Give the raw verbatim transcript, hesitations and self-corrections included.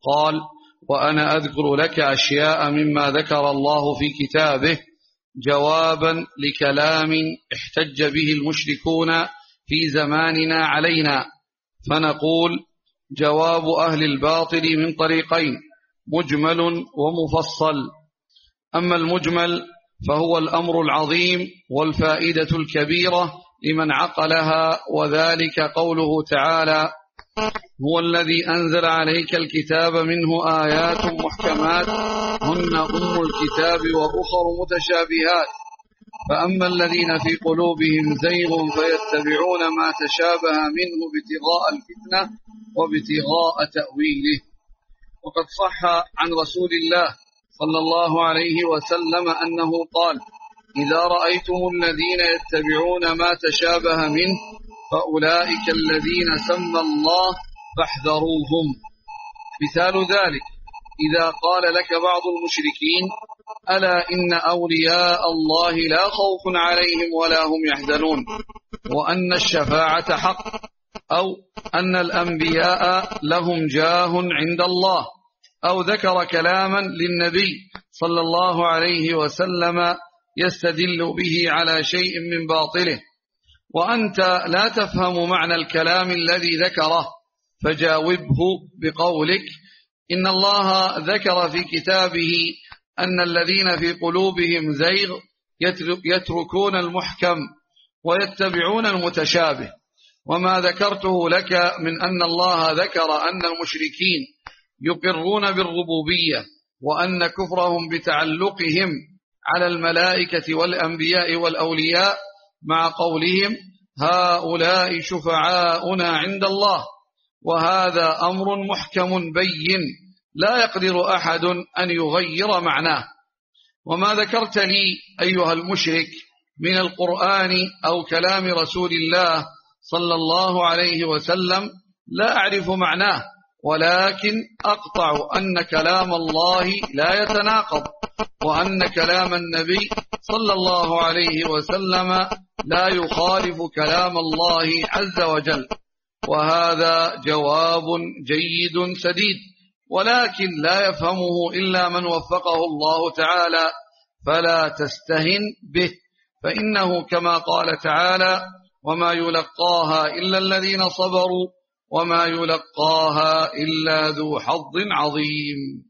قال: وأنا أذكر لك أشياء مما ذكر الله في كتابه جوابا لكلام احتج به المشركون في زماننا علينا، فنقول: جواب أهل الباطل من طريقين: مجمل ومفصل. أما المجمل فهو الأمر العظيم والفائدة الكبيرة لمن عقلها، وذلك قوله تعالى: هو الذي أنزل عليك الكتاب منه آيات محكمات هن أم الكتاب وأخر متشابهات، فأما الذين في قلوبهم زيغ فيتبعون ما تشابه منه ابتغاء الفتنة وابتغاء تأويله. وقد صح عن رسول الله صلى الله عليه وسلم أنه قال: إذا رأيتم الذين يتبعون ما تشابه منه فأولئك الذين سمى الله فاحذروهم. مثال ذلك: إذا قال لك بعض المشركين: ألا إن أولياء الله لا خوف عليهم ولا هم يحزنون، وأن الشفاعة حق، أو أن الأنبياء لهم جاه عند الله، أو ذكر كلاما للنبي صلى الله عليه وسلم يستدل به على شيء من باطله، وأنت لا تفهم معنى الكلام الذي ذكره، فجاوبه بقولك: إن الله ذكر في كتابه أن الذين في قلوبهم زيغ يتركون المحكم ويتبعون المتشابه. وما ذكرته لك من أن الله ذكر أن المشركين يقرون بالربوبية، وأن كفرهم بتعلقهم على الملائكة والأنبياء والأولياء مع قولهم: هؤلاء شفعاؤنا عند الله، وهذا أمر محكم بين لا يقدر أحد أن يغير معناه. وما ذكرت لي أيها المشرك من القرآن أو كلام رسول الله صلى الله عليه وسلم لا أعرف معناه، ولكن أقطع أن كلام الله لا يتناقض، وأن كلام النبي صلى الله عليه وسلم لا يخالف كلام الله عز وجل. وهذا جواب جيد سديد، ولكن لا يفهمه إلا من وفقه الله تعالى، فلا تستهن به، فإنه كما قال تعالى: وما يلقاها إلا الذين صبروا وما يلقاها إلا ذو حظ عظيم.